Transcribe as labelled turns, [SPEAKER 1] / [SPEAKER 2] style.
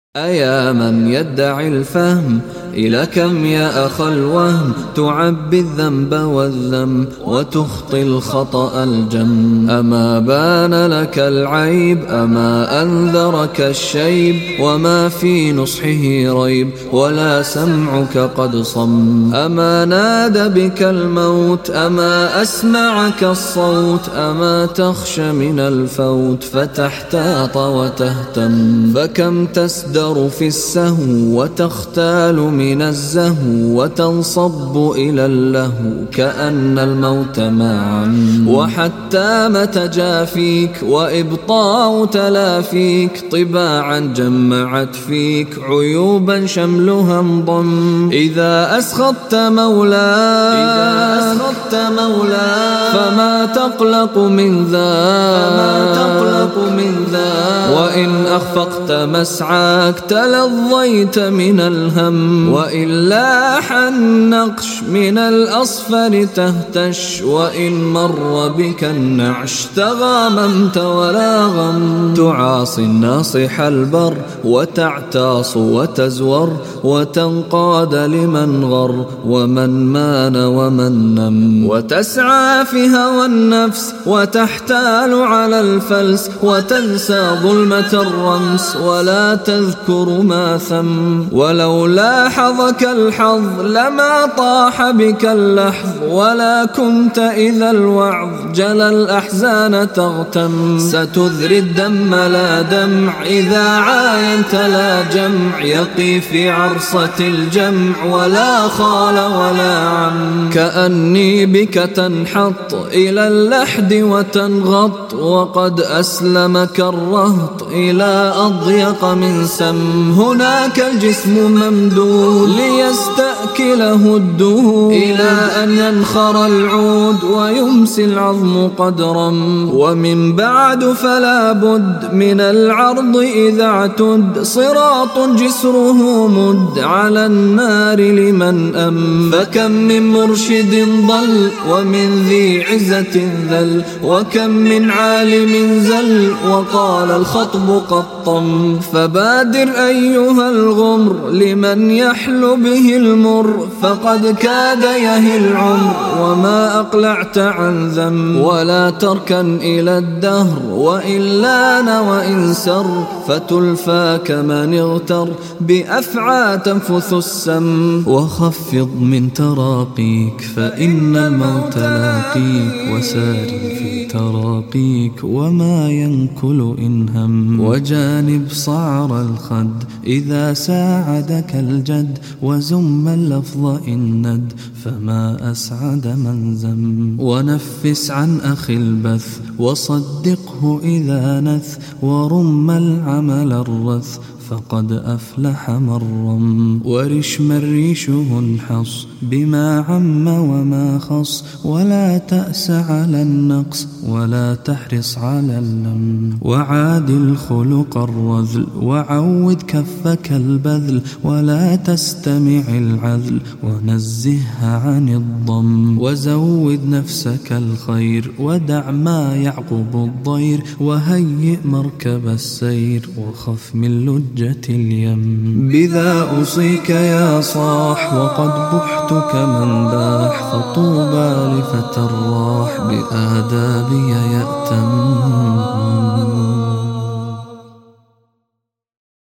[SPEAKER 1] أيا من يدعي الفهم إلى كم يا أخ الوهم تعبي الذنب والذم وتخطي الخطأ الجم. أما بان لك العيب أما أنذرك الشيب وما في نصحه ريب ولا سمعك قد صم. أما نادى بك الموت أما أسمعك الصوت أما تخشى من الفوت فتحتاط وتهتم. فكم تسدر في السهو وتختال من الزهو وتنصب إلى اللهو كأن الموت معا. وحتى متجافيك وإبطاء تلافيك طباعا جمعت فيك عيوبا شملها انضم. إذا أسخطت مولاك فما تقلق من ذا وإن أخفقت مسعاك تلظيت من الهم. وإن لاح النقش من الأصفر تهتش وإن مر بك النعش تغاممت ولا غم. تعاصي الناصح البر وتعتاص وتزور وتنقاد لمن غر ومن مان ومن نم. وتسعى في هوى النفس وتحتال على الفلس وتنسى ظلمة الرمس ولا تذكر ما ثم. ولو لاحظك الحظ لما طاح بك اللحظ ولا كنت إذا الوعظ جلى الأحزان تغتم. ستذري الدم لا دمع إذا عاينت لا جمع يقي في عرصة الجمع ولا خال ولا عم. كأني بك تنحط إلى اللحد وتنغط وقد أسلمك الرهط إلى أضيق من سم. هناك الجسم ممدود ليستأكله الدهور إلى أن ينخر العود ويمسي العظم قدرا. ومن بعد فلا بد من العرض إذا اعتد صراط جسره مد على النار لمن أم. فكم من مرشد ضل ومن ذي عزة ذل وكم من عالم زل وقال الخطب قطم. فبادر أيها الغمر لمن يحل به المر فقد كاد يهي العمر وما أقلعت عن ذم. ولا تركن إلى الدهر وإن لان وإن سر فتلفى كمن اغتر بأفعى تنفث السم. وخفض من تراقيك فإن الموت لاقيك وسار في تراقيك وما ينكل إن هم. وجانب صعر الخد إذا ساعدك الجد وزم اللفظ إن ند فما أسعد من زم. ونفس عن أخي البث وصدقه إذا نث ورم العمل الرث فقد أفلح من رم. ورش من ريشه انحص بما عم وما خص ولا تأس على النقص ولا تحرص على اللم. وعادل خلق الرذل وعود كفك البذل ولا تستمع العذل ونزهها عن الضم. وزود نفسك الخير ودع ما يعقب الضير وهيئ مركب السير وخف من لجة اليم. بذا أوصيك يا صاح وقد بحت كمن باح فطوبى لفتى الراح بآدابي يأتم.